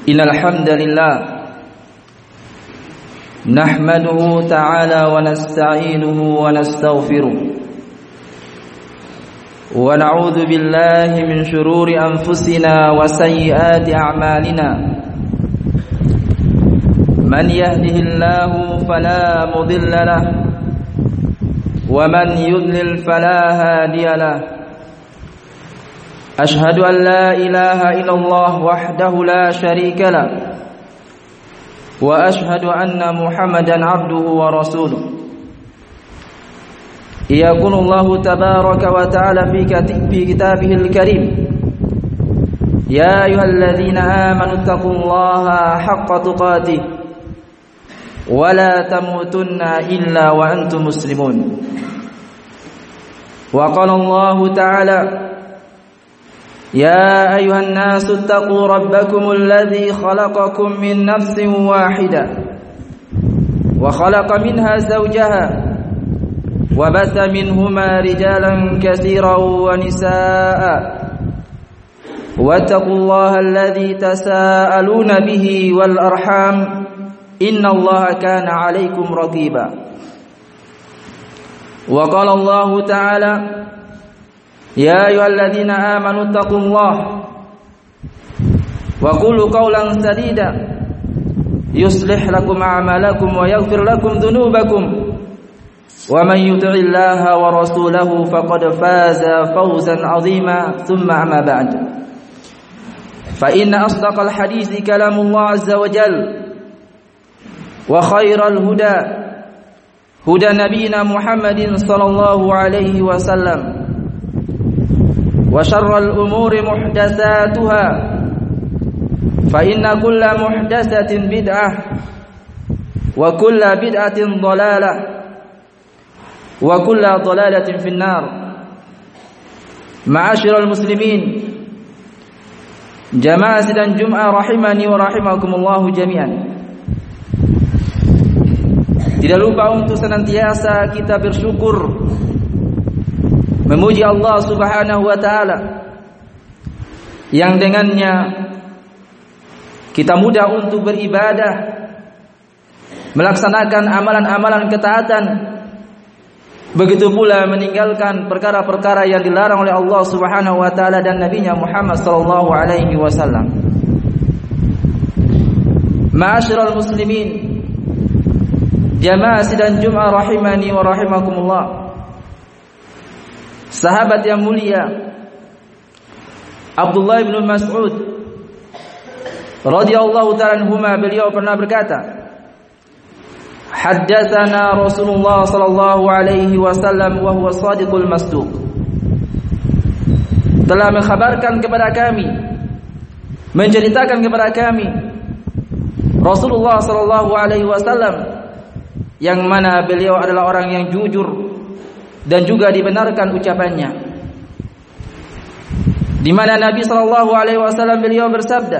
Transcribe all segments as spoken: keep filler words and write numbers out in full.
Innal hamdalillah nahmaduhu ta'ala wa nasta'inuhu wa nastaghfiruh wa na'udzu billahi min shururi anfusina wa sayyiati a'malina man yahdihillahu fala mudilla lahu wa man yudlil fala hadiya lahu أشهد أن لا إله إلا الله وحده لا شريك له وأشهد أن محمدا عبده ورسوله يقول الله تبارك وتعالى في كتابه الكريم يا أيها الذين آمنوا اتقوا الله حق تقاته ولا تموتن إلا وأنتم مسلمون وقال الله تعالى يا أيها الناس اتقوا ربكم الذي خلقكم من نفس واحدة وخلق منها زوجها وبث منهما رجالا كثيرا ونساء واتقوا الله الذي تساءلون به والأرحام إن الله كان عليكم رقيبا وقال الله تعالى يا أيها الذين آمنوا اتقوا الله وقولوا قولا سديدا يصلح لكم أعمالكم ويغفر لكم ذنوبكم ومن يطع الله ورسوله فقد فاز فوزا عظيما ثم أما بعد فإن أصدق الحديث كلام الله عز وجل وخير الهدى هدى نبينا محمد صلى الله عليه وسلم وشر الأمور محدثاتها فإن كل محدثة بدعة وكل بدعة ضلالة وكل ضلالة في النار معاشر المسلمين جماعة dan Jum'ah rahimani wa rahimakumullah jami'an. Tidak lupa untuk senantiasa kita bersyukur memuji Allah Subhanahu wa taala yang dengannya kita mudah untuk beribadah, melaksanakan amalan-amalan ketaatan, begitu pula meninggalkan perkara-perkara yang dilarang oleh Allah Subhanahu wa taala dan Nabi-Nya Muhammad sallallahu alaihi wasallam. Ma'asyiral muslimin, jamaah sidang Jum'ah rahimani wa rahimakumullah. Sahabat yang mulia Abdullah bin Mas'ud radhiyallahu ta'ala anhuma, beliau pernah berkata, haddatsana Rasulullah sallallahu alaihi wasallam wa huwa shadiqul masduq. Telah mengkhabarkan kepada kami, menceritakan kepada kami Rasulullah sallallahu alaihi wasallam yang mana beliau adalah orang yang jujur dan juga dibenarkan ucapannya, di mana Nabi sallallahu alaihi wasallam beliau bersabda,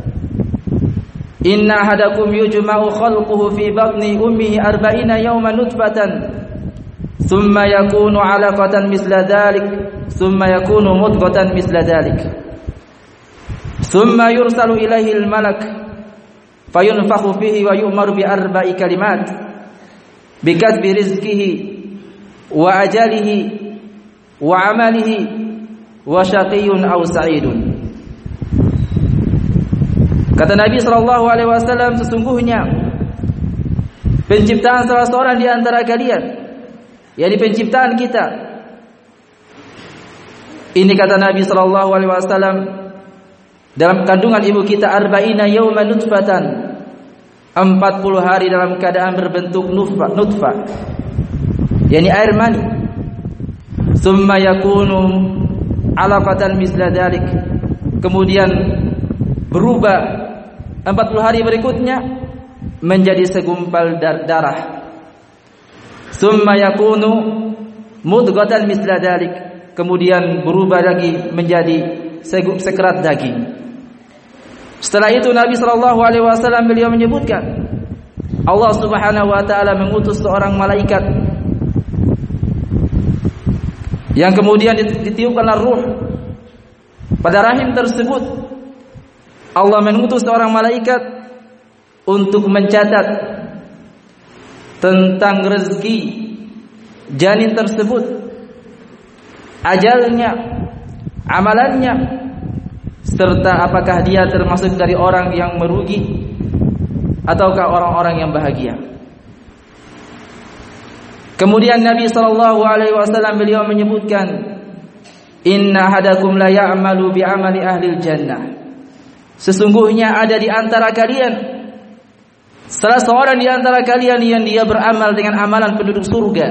inna ahadakum yujma'u khalquhu fi batni ummihi arba'ina yawman nutfatan thumma yakunu 'alaqatan misla dhalik thumma yakunu mudghatan misla dhalik thumma yursalu ilaihi al-malak fayunfakhu fihi wa yu'maru bi arba'i kalimat bi katbi rizqihi wa ajalihi wa amalihi wa syaqiyun aw sa'idun. Kata Nabi sallallahu alaihi wasallam, sesungguhnya penciptaan salah seorang di antara kalian, yakni penciptaan kita ini, kata Nabi sallallahu alaihi wasallam, dalam kandungan ibu kita arba'ina yawman nutfatan, empat puluh hari dalam keadaan berbentuk nutfah, nutfah yakni air mani. Summa yakunu 'alaqatan misla dzalik, kemudian berubah empat puluh hari berikutnya menjadi segumpal darah. Summa yakunu mudghatan misla dzalik, kemudian berubah lagi menjadi sekerat daging. Setelah itu Nabi sallallahu alaihi wasallam beliau menyebutkan, Allah Subhanahu wa taala mengutus seorang malaikat yang kemudian ditiupkanlah ruh pada rahim tersebut, Allah mengutus seorang malaikat untuk mencatat tentang rezeki janin tersebut, ajalnya, amalannya, serta apakah dia termasuk dari orang yang merugi ataukah orang-orang yang bahagia. Kemudian Nabi sallallahu alaihi wasallam beliau menyebutkan, inna hadakum la ya'malu bi'amali ahli jannah. Sesungguhnya ada di antara kalian salah seorang di antara kalian yang dia beramal dengan amalan penduduk surga,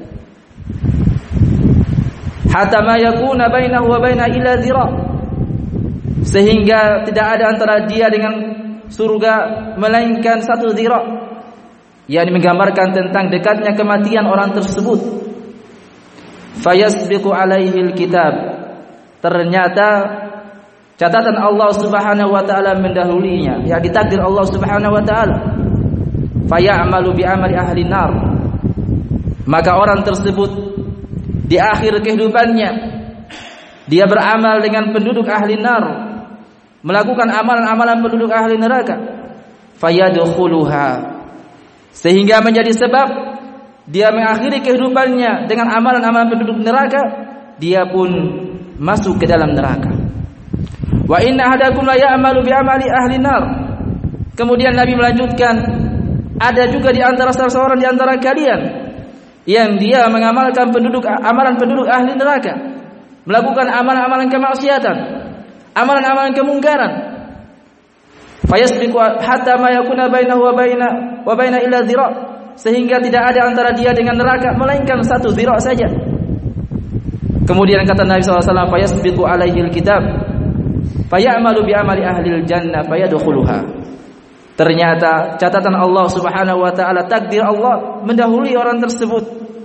hatta ma yakuna bainahu wa baina illa dhira, sehingga tidak ada antara dia dengan surga melainkan satu dhira, yakni menggambarkan tentang dekatnya kematian orang tersebut. Fayasbiqu alaihi alkitab, ternyata catatan Allah Subhanahu wa taala mendahulunya, ya ditakdir Allah Subhanahu wa taala. Fayamalu bi amali ahli nar, maka orang tersebut di akhir kehidupannya dia beramal dengan penduduk ahli nar, melakukan amalan-amalan penduduk ahli neraka. Fayadkhuluha, sehingga menjadi sebab dia mengakhiri kehidupannya dengan amalan-amalan penduduk neraka, dia pun masuk ke dalam neraka. Wa inna ahadakum la ya'malu bi amali ahli nar. Kemudian Nabi melanjutkan, ada juga di antara salah seorang di antara kalian yang dia mengamalkan penduduk amalan penduduk ahli neraka, melakukan amalan-amalan kemaksiatan, amalan-amalan kemungkaran. Fayasbiqu hatta ma yakuna bainahu wa baina wa baina illa dhira, sehingga tidak ada antara dia dengan neraka melainkan satu dhira saja. Kemudian kata Nabi sallallahu alaihi wasallam, fayasbiqu alaihi alkitab fayamalu bi amali ahli aljannah fayadkhuluha. Ternyata catatan Allah Subhanahu wa taala, takdir Allah mendahului orang tersebut,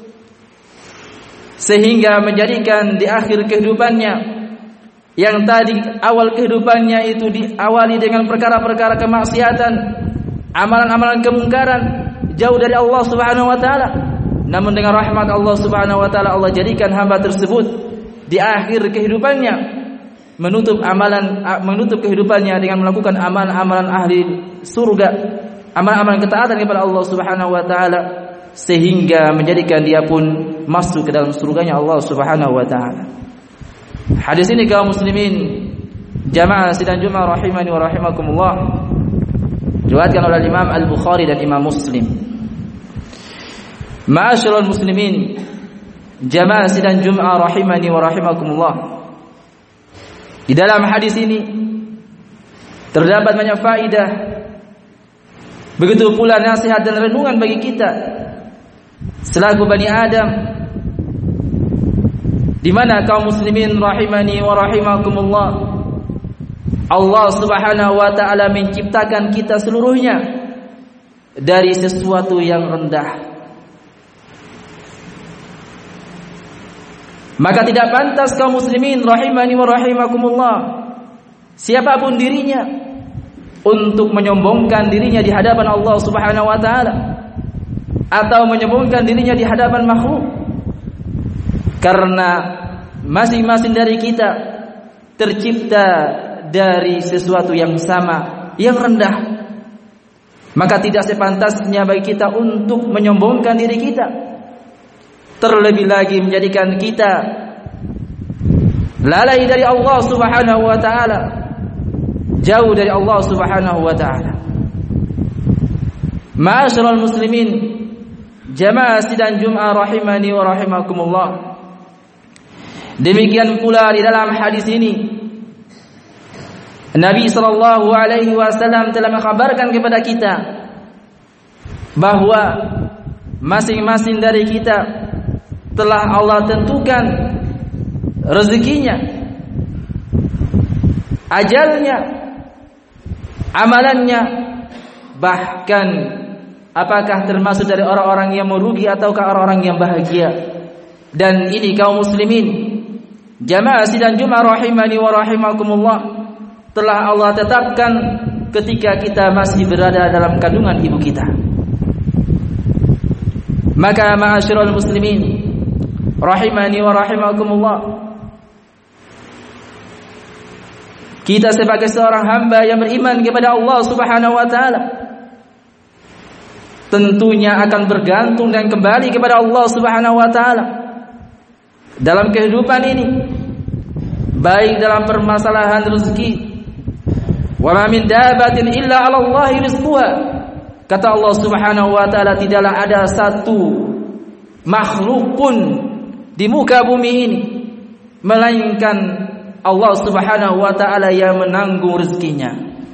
sehingga menjadikan di akhir kehidupannya yang tadi awal kehidupannya itu diawali dengan perkara-perkara kemaksiatan, amalan-amalan kemungkaran, jauh dari Allah Subhanahu wa taala. Namun dengan rahmat Allah Subhanahu wa taala, Allah jadikan hamba tersebut di akhir kehidupannya menutup amalan menutup kehidupannya dengan melakukan amalan-amalan ahli surga, amalan-amalan ketaatan kepada Allah Subhanahu wa taala, sehingga menjadikan dia pun masuk ke dalam surganya Allah Subhanahu wa taala. Hadis ini kaum muslimin jamaah sidang Jumat rahimani wa rahimakumullah, diriwayatkan oleh Imam Al-Bukhari dan Imam Muslim. Ma'asyiral muslimin jamaah sidang Jumat rahimani wa rahimakumullah, di dalam hadis ini terdapat banyak faedah, begitu pula nasihat dan renungan bagi kita selaku Bani Adam, di mana kaum muslimin rahimani wa rahimakumullah, Allah Subhanahu wa taala menciptakan kita seluruhnya dari sesuatu yang rendah. Maka tidak pantas kaum muslimin rahimani wa rahimakumullah, siapapun dirinya, untuk menyombongkan dirinya di hadapan Allah Subhanahu wa taala atau menyombongkan dirinya di hadapan makhluk. Karena masing-masing dari kita tercipta dari sesuatu yang sama, yang rendah. Maka tidak sepantasnya bagi kita untuk menyombongkan diri kita, terlebih lagi menjadikan kita lalai dari Allah Subhanahu wa taala, jauh dari Allah Subhanahu wa taala. Ma'asyiral muslimin jamaah sidang Jumat rahimani wa rahimakumullah, demikian pula di dalam hadis ini Nabi sallallahu alaihi wasallam telah mengkhabarkan kepada kita bahwa masing-masing dari kita telah Allah tentukan rezekinya, ajalnya, amalannya, bahkan apakah termasuk dari orang-orang yang merugi ataukah orang-orang yang bahagia. Dan ini kaum muslimin jamaah sidang Jumat rahimani wa rahimakumullah telah Allah tetapkan ketika kita masih berada dalam kandungan ibu kita. Maka ma'asyiral muslimin rahimani wa rahimakumullah, Kita sebagai seorang hamba yang beriman kepada Allah Subhanahu wa taala tentunya akan bergantung dan kembali kepada Allah Subhanahu wa taala dalam kehidupan ini, baik dalam permasalahan rezeki. Wa ma min dabatin illa 'ala Allahi rizquha. Kata Allah Subhanahu wa taala, tidaklah ada satu makhluk pun di muka bumi ini melainkan Allah Subhanahu wa taala yang menanggung rezekinya.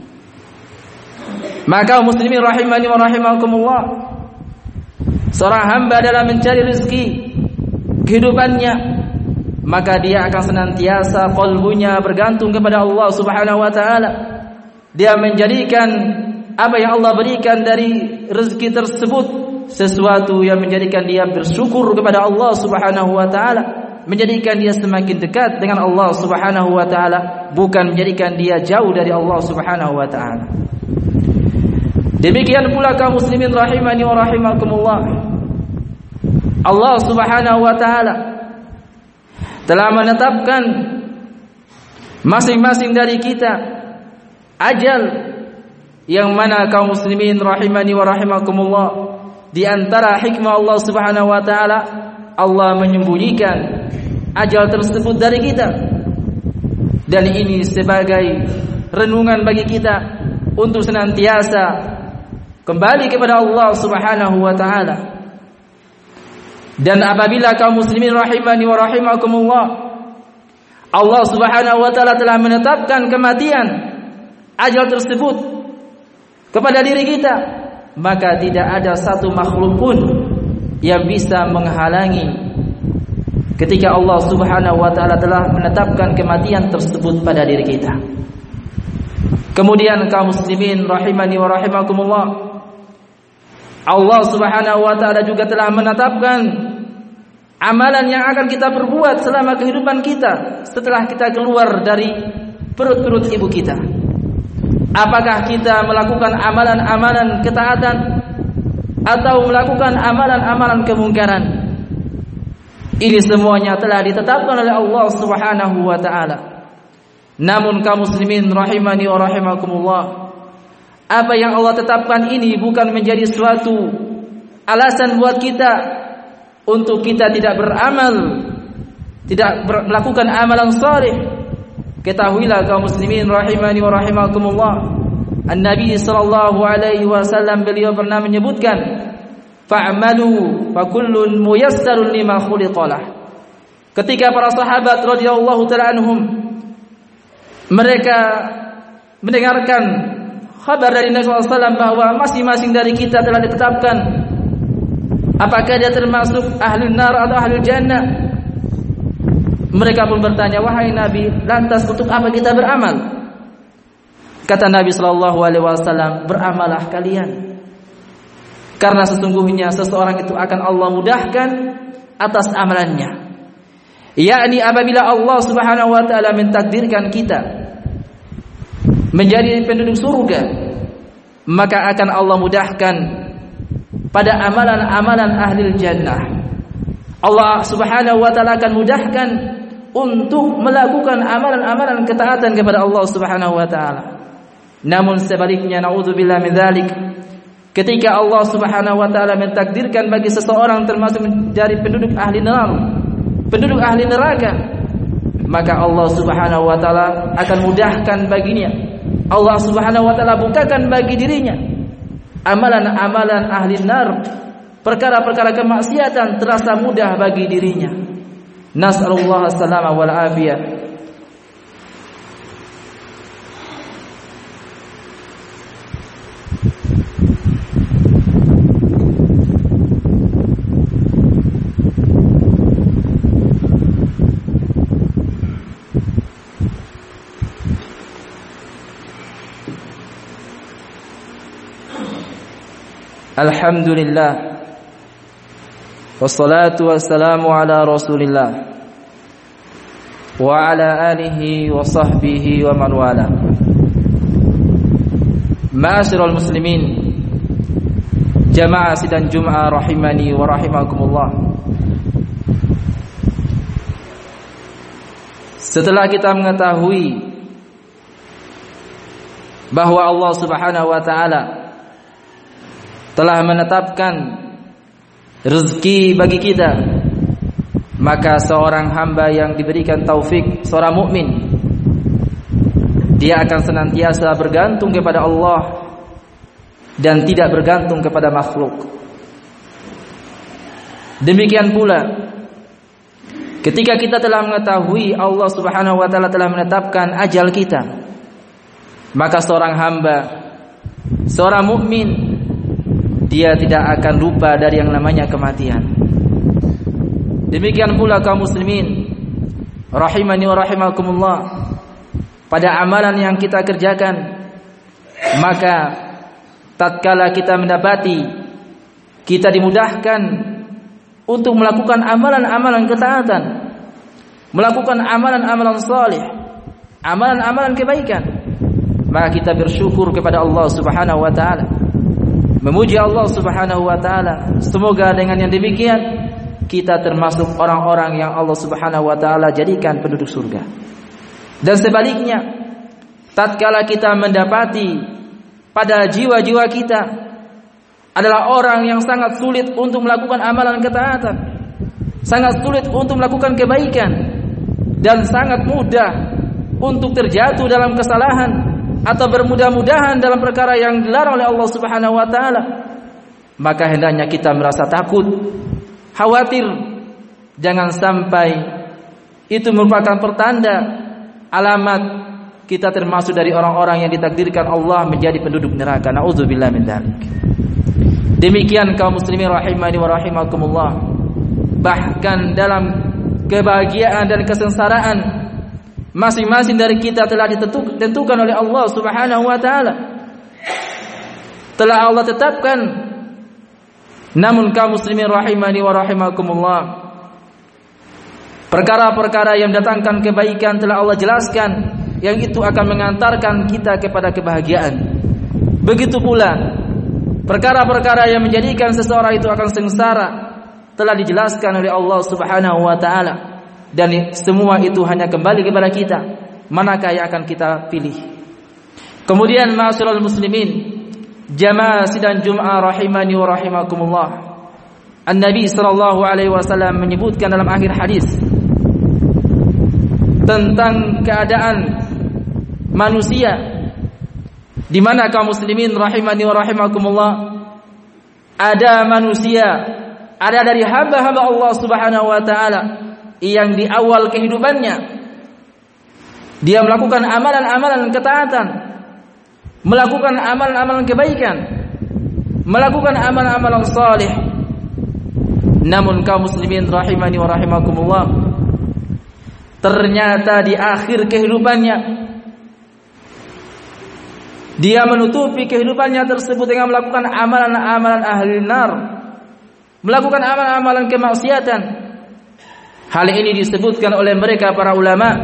Maka muslimin rahimani wa rahimakumullah, seorang hamba dalam mencari rezeki kehidupannya, maka dia akan senantiasa qalbunya bergantung kepada Allah Subhanahu wa taala. Dia menjadikan apa yang Allah berikan dari rezeki tersebut sesuatu yang menjadikan dia bersyukur kepada Allah Subhanahu wa taala, menjadikan dia semakin dekat dengan Allah Subhanahu wa taala, bukan menjadikan dia jauh dari Allah Subhanahu wa taala. Demikian pula kaum muslimin rahimani wa rahimakumullah, Allah Subhanahu wa taala telah menetapkan masing-masing dari kita ajal, yang mana kaum muslimin rahimani wa rahimakumullah, di antara hikmah Allah Subhanahu wa taala, Allah menyembunyikan ajal tersebut dari kita. Dan ini sebagai renungan bagi kita untuk senantiasa kembali kepada Allah Subhanahu wa taala. Dan apabila kaum muslimin rahimani wa rahimakumullah, Allah Subhanahu wa taala telah menetapkan kematian ajal tersebut kepada diri kita, maka tidak ada satu makhluk pun yang bisa menghalangi ketika Allah Subhanahu wa taala telah menetapkan kematian tersebut pada diri kita. Kemudian kaum muslimin rahimani wa rahimakumullah, Allah Subhanahu wa taala juga telah menetapkan amalan yang akan kita perbuat selama kehidupan kita setelah kita keluar dari perut-perut ibu kita. Apakah kita melakukan amalan-amalan ketaatan atau melakukan amalan-amalan kemungkaran? Ini semuanya telah ditetapkan oleh Allah Subhanahu wa taala. Namun kaum muslimin rahimani wa rahimakumullah, apa yang Allah tetapkan ini bukan menjadi suatu alasan buat kita untuk kita tidak beramal, tidak ber- melakukan amalan saleh. Ketahuilah kaum muslimin rahimani wa rahimakumullah, An-Nabi sallallahu alaihi wasallam beliau pernah menyebutkan, fa'malu fa kullun muyassarun lima khuliqalah. Ketika para sahabat radhiyallahu ta'ala anhum mereka mendengarkan kabar dari Nabi sallallahu alaihi wasallam bahwa masing-masing dari kita telah ditetapkan apakah dia termasuk ahlul nar atau ahlul jannah, mereka pun bertanya, wahai Nabi, lantas untuk apa kita beramal? Kata Nabi sallallahu alaihi wasallam, beramalah kalian, karena sesungguhnya seseorang itu akan Allah mudahkan atas amalannya. Yakni apabila Allah Subhanahu wa taala mentakdirkan kita menjadi penduduk surga, maka akan Allah mudahkan pada amalan-amalan ahli jannah. Allah Subhanahu wa taala akan mudahkan untuk melakukan amalan-amalan ketaatan kepada Allah Subhanahu wa taala. Namun sebaliknya, naudzubillah min dzalik, ketika Allah Subhanahu wa taala mentakdirkan bagi seseorang termasuk menjadi penduduk ahli neraka, penduduk ahli neraka, maka Allah Subhanahu wa taala akan mudahkan baginya. Allah Subhanahu wa taala bukakan bagi dirinya amalan-amalan ahli nar, perkara-perkara kemaksiatan terasa mudah bagi dirinya. Nas'alullah as-salama wal afiyah. Alhamdulillah, wassalatu wassalamu ala rasulillah wa ala alihi wa sahbihi wa man wala. Ma'asyiral muslimin, jamaah sidang Jum'ah rahimani wa rahimakumullah. Setelah kita mengetahui bahwa Allah Subhanahu wa taala telah menetapkan rezeki bagi kita, maka seorang hamba yang diberikan taufik, seorang mukmin, dia akan senantiasa bergantung kepada Allah dan tidak bergantung kepada makhluk. Demikian pula ketika kita telah mengetahui Allah Subhanahu wa taala telah menetapkan ajal kita, maka seorang hamba, seorang mukmin, dia tidak akan lupa dari yang namanya kematian. Demikian pula kaum muslimin rahimani wa rahimakumullah, pada amalan yang kita kerjakan, maka tatkala kita mendapati kita dimudahkan untuk melakukan amalan-amalan ketaatan, melakukan amalan-amalan saleh, amalan-amalan kebaikan, maka kita bersyukur kepada Allah Subhanahu wa taala, memuji Allah Subhanahu wa taala. Semoga dengan yang demikian kita termasuk orang-orang yang Allah Subhanahu wa taala jadikan penduduk surga. Dan sebaliknya, tatkala kita mendapati pada jiwa-jiwa kita adalah orang yang sangat sulit untuk melakukan amalan ketaatan, sangat sulit untuk melakukan kebaikan, dan sangat mudah untuk terjatuh dalam kesalahan atau bermudah-mudahan dalam perkara yang dilarang oleh Allah Subhanahu wa taala, maka hendaknya kita merasa takut, khawatir jangan sampai itu merupakan pertanda, alamat kita termasuk dari orang-orang yang ditakdirkan Allah menjadi penduduk neraka. Nauzubillah min dzalik. Demikian kaum muslimin rahimani wa rahimakumullah, bahkan dalam kebahagiaan dan kesengsaraan masing-masing dari kita telah ditentukan oleh Allah Subhanahu wa taala, telah Allah tetapkan. Namun kaum muslimin rahimani wa rahimakumullah, perkara-perkara yang mendatangkan kebaikan telah Allah jelaskan, yang itu akan mengantarkan kita kepada kebahagiaan. Begitu pula perkara-perkara yang menjadikan seseorang itu akan sengsara telah dijelaskan oleh Allah Subhanahu wa taala, dan semua itu hanya kembali kepada kita, manakah yang akan kita pilih. Kemudian ma'asyiral muslimin, jamaah sidang Jum'ah rahimani wa rahimakumullah, An-Nabi sallallahu alaihi wasallam menyebutkan dalam akhir hadis tentang keadaan manusia, di mana kaum muslimin rahimani wa rahimakumullah, ada manusia, ada dari hamba-hamba Allah Subhanahu wa taala yang di awal kehidupannya dia melakukan amalan-amalan ketaatan, melakukan amalan-amalan kebaikan, melakukan amalan-amalan saleh. Namun kaum muslimin rahimani wa rahimakumullah, ternyata di akhir kehidupannya dia menutupi kehidupannya tersebut dengan melakukan amalan-amalan ahli nar, melakukan amalan-amalan kemaksiatan. Hal ini disebutkan oleh mereka para ulama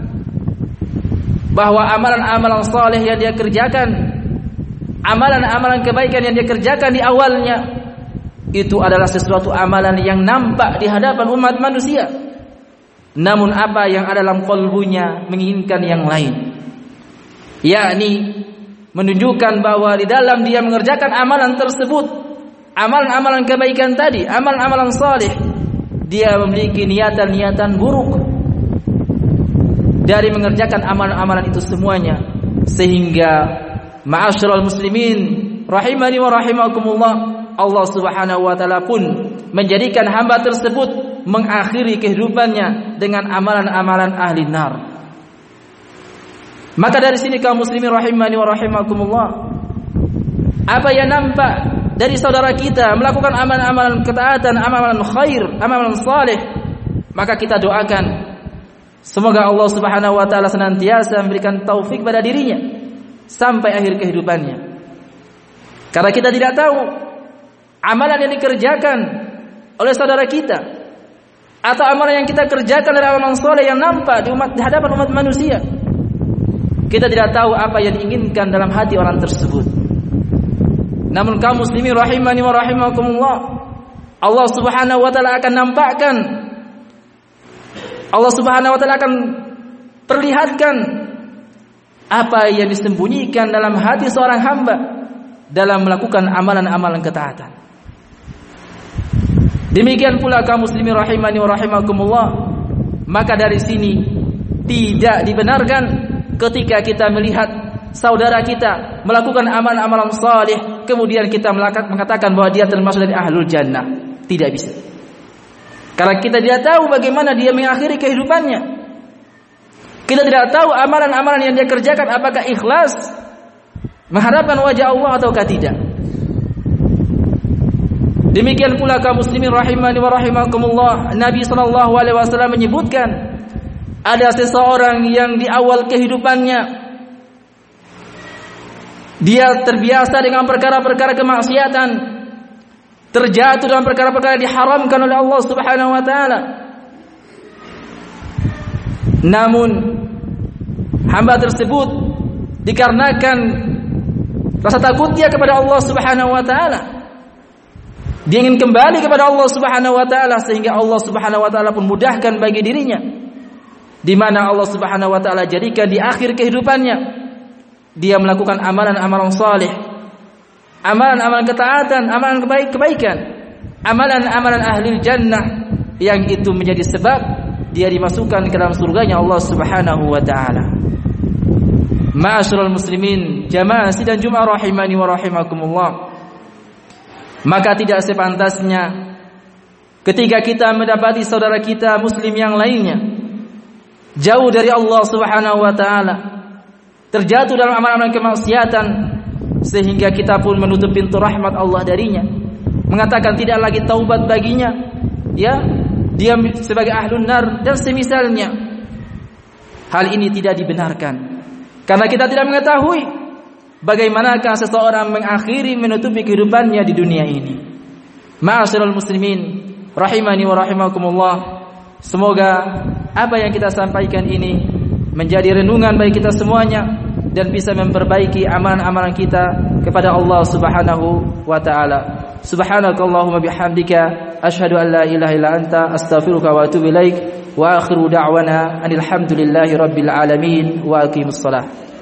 bahwa amalan-amalan saleh yang dia kerjakan, amalan-amalan kebaikan yang dia kerjakan di awalnya, itu adalah sesuatu amalan yang nampak di hadapan umat manusia. Namun apa yang ada dalam qalbunya menginginkan yang lain, yakni menunjukkan bahwa di dalam dia mengerjakan amalan tersebut, amalan-amalan kebaikan tadi, amalan-amalan saleh, dia memiliki niatan-niatan buruk dari mengerjakan amalan-amalan itu semuanya, sehingga ma'asyiral muslimin rahimani wa rahimakumullah, Allah Subhanahu wa taala pun menjadikan hamba tersebut mengakhiri kehidupannya dengan amalan-amalan ahli nar. Maka dari sini kaum muslimin rahimani wa rahimakumullah, apa yang nampak dari saudara kita melakukan amalan-amalan ketaatan, amalan khair, amalan saleh, maka kita doakan semoga Allah Subhanahu wa taala senantiasa memberikan taufik pada dirinya sampai akhir kehidupannya. Karena kita tidak tahu amalan yang dikerjakan oleh saudara kita atau amalan yang kita kerjakan dari amalan saleh yang nampak di umat, di hadapan umat manusia, kita tidak tahu apa yang diinginkan dalam hati orang tersebut. Namun kaum muslimin rahimani wa rahimakumullah, Allah Subhanahu wa taala akan nampakkan, Allah Subhanahu wa taala akan perlihatkan apa yang disembunyikan dalam hati seorang hamba dalam melakukan amalan-amalan ketaatan. Demikian pula kaum muslimin rahimani wa rahimakumullah, maka dari sini tidak dibenarkan ketika kita melihat saudara kita melakukan amalan-amalan saleh kemudian kita mengatakan bahwa dia termasuk dari ahlul jannah. Tidak bisa. Karena kita tidak tahu bagaimana dia mengakhiri kehidupannya. Kita tidak tahu amalan-amalan yang dia kerjakan apakah ikhlas mengharapkan wajah Allah ataukah tidak. Demikian pula kaum muslimin rahimani wa rahimakumullah, Nabi sallallahu alaihi wasallam menyebutkan ada seseorang yang di awal kehidupannya dia terbiasa dengan perkara-perkara kemaksiatan, terjatuh dalam perkara-perkara yang diharamkan oleh Allah Subhanahu wa taala. Namun hamba tersebut dikarenakan rasa takut dia kepada Allah Subhanahu wa taala, dia ingin kembali kepada Allah Subhanahu wa taala, sehingga Allah Subhanahu wa taala pun mudahkan bagi dirinya, di mana Allah Subhanahu wa taala jadikan di akhir kehidupannya dia melakukan amalan-amalan saleh, amalan-amalan ketaatan, amalan kebaik-kebaikan, amalan-amalan ahli jannah, yang itu menjadi sebab dia dimasukkan ke dalam surganya Allah Subhanahu wa taala. Ma'asyiral muslimin, jamaah sidang Jumat rahimani wa rahimakumullah, maka tidak sepantasnya ketika kita mendapati saudara kita muslim yang lainnya jauh dari Allah Subhanahu wa taala, terjatuh dalam amalan-amalan kemaksiatan, sehingga kita pun menutup pintu rahmat Allah darinya, mengatakan tidak lagi taubat baginya, ya, dia sebagai ahlun nar dan semisalnya. Hal ini tidak dibenarkan karena kita tidak mengetahui bagaimanakah seseorang mengakhiri menutupi kehidupannya di dunia ini. Ma'asyiral muslimin rahimani wa rahimakumullah, semoga apa yang kita sampaikan ini menjadi renungan bagi kita semuanya dan bisa memperbaiki amalan-amalan kita kepada Allah Subhanahu wa taala. Subhanakallahumma bihamdika asyhadu an la ilaha illa anta astaghfiruka wa atubu ilaik wa akhiru da'wana alhamdulillahi rabbil alamin wa aqimus shalah.